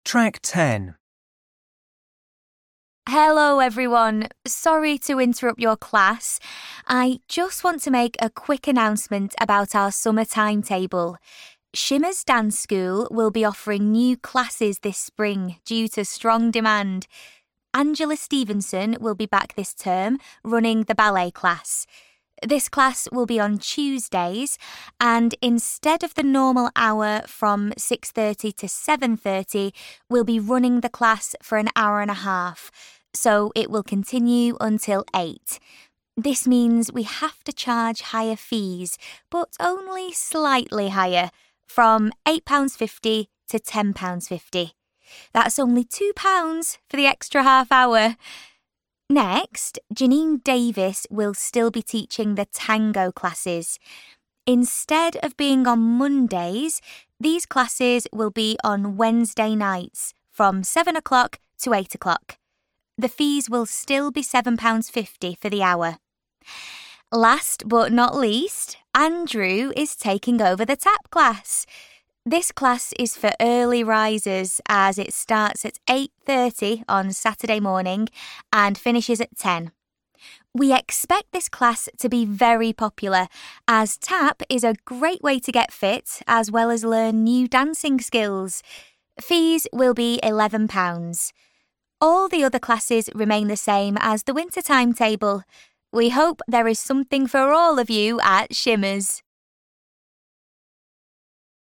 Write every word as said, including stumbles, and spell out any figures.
Track ten. Hello everyone, sorry to interrupt your class. I just want to make a quick announcement about our summer timetable. Shimmers Dance School will be offering new classes this spring due to strong demand. Angela Stevenson will be back this term running the ballet class. This class will be on Tuesdays, and instead of the normal hour from six thirty to seven thirty, we'll be running the class for an hour and a half, so it will continue until eight. This means we have to charge higher fees, but only slightly higher, from eight pounds fifty to ten pounds fifty. That's only two pounds for the extra half hour. Next, Janine Davis will still be teaching the tango classes. Instead of being on Mondays, these classes will be on Wednesday nights from seven o'clock to eight o'clock. The fees will still be seven pounds fifty for the hour. Last but not least, Andrew is taking over the tap class. This class is for early risers as it starts at eight thirty on Saturday morning and finishes at ten. We expect this class to be very popular as tap is a great way to get fit as well as learn new dancing skills. Fees will be eleven pounds. All the other classes remain the same as the winter timetable. We hope there is something for all of you at Shimmers.